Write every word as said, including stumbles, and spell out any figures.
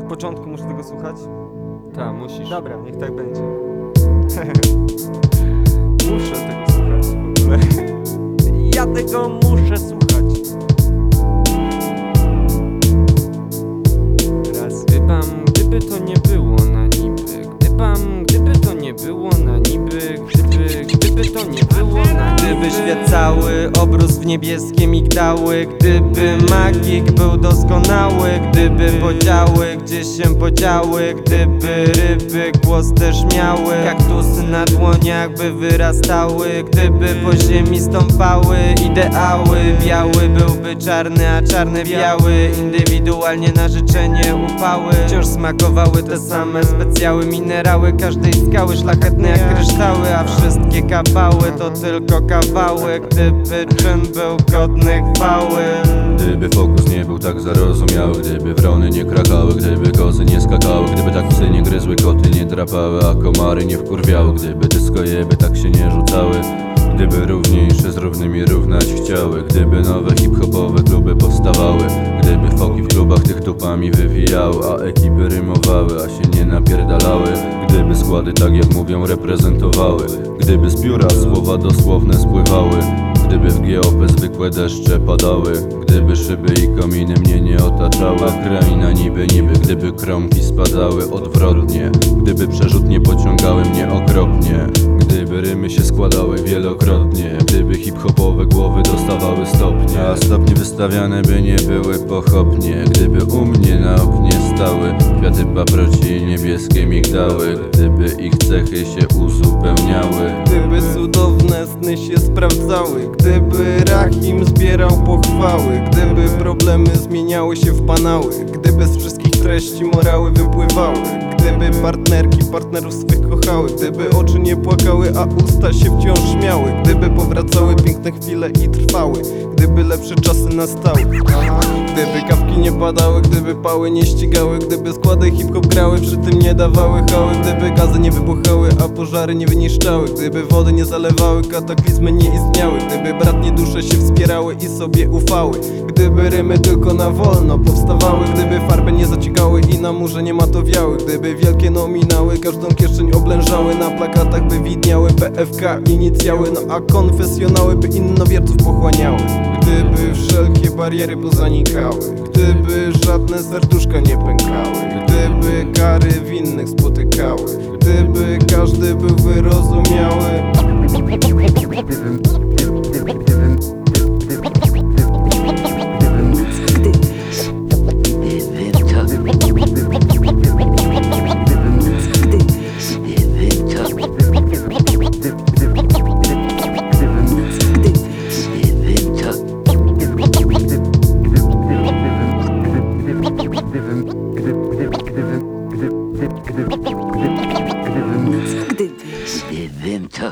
początku muszę tego słuchać? Ta, musisz. Dobra, niech tak będzie. Muszę tego słuchać w ogóle. Ja tego muszę słuchać. Raz. Gdybam, gdyby to nie było na niby. Gdybam, gdyby to nie było na niby. Gdyby, gdyby to nie było na niby. Gdyby świat cały obrósł w niebieskie migdały, gdyby magik był doskonały, gdyby podziały gdzieś się podziały, gdyby ryby głos też miały, kaktusy na dłoniach by wyrastały, gdyby po ziemi stąpały ideały, biały byłby czarny, a czarny biały, indywidualnie na życzenie upały, wciąż smakowały te same specjały, minerały każdej skały, szlachetne jak kryształy, a wszystkie kawały to tylko kawały, gdyby czyn był godny chwały. Gdyby fokus nie był tak zarozumiały, gdyby wrony nie krakały, gdyby kozy nie skakały, gdyby tak psy nie gryzły, koty nie drapały, a komary nie wkurwiały, gdyby dyskojeby tak się nie rzucały, gdyby równiejsze z równymi równać chciały, gdyby nowe hip-hopowe kluby powstawały, gdyby foki w klubach tych tupami wywijały, a ekipy rymowały, a się nie napierdalały, gdyby składy tak jak mówią reprezentowały, gdyby z biura słowa dosłowne spływały, gdyby w G O P zwykłe deszcze padały, gdyby szyby i kominy mnie nie otaczały, a kraina niby niby, gdyby kromki spadały odwrotnie, gdyby przerzutnie pociągały mnie okropnie, gdyby rymy się składały wielokrotnie, gdyby hip-hopowe głowy dostawały stopnie, a stopnie wystawiane by nie były pochopnie, gdyby u mnie na oknie stały kwiaty paproci niebieskie migdały, gdyby ich cechy się uzupełniały, Gdyby cudowne sny się sprawdzały, gdyby Rahim zbierał pochwały, gdyby problemy zmieniały się w banały, gdyby z wszystkich treści morały wypływały, gdyby partnerki partnerów swych kochały, gdyby oczy nie płakały, a usta się wciąż śmiały, gdyby powracały piękne chwile i trwały, gdyby lepsze czasy nastały, gdyby kawki nie padały, gdyby pały nie ścigały, gdyby składy hip-hop grały, przy tym nie dawały hały, gdyby gazy nie wybuchały, a pożary nie wyniszczały, gdyby wody nie zalewały, kataklizmy nie istniały, gdyby bratnie dusze się wspierały i sobie ufały, gdyby rymy tylko na wolno powstawały, gdyby farby nie zaciekały i na murze nie matowiały, gdyby wielkie nominały każdą kieszeń oblężały, na plakatach by widniały P F K inicjały, no a konfesjonały by innowierców pochłaniały, gdyby wszelkie bariery pozanikały, gdyby żadne serduszka nie pękały, gdyby kary winnych spotykały, gdyby każdy był wyrozumiały. Gdybym to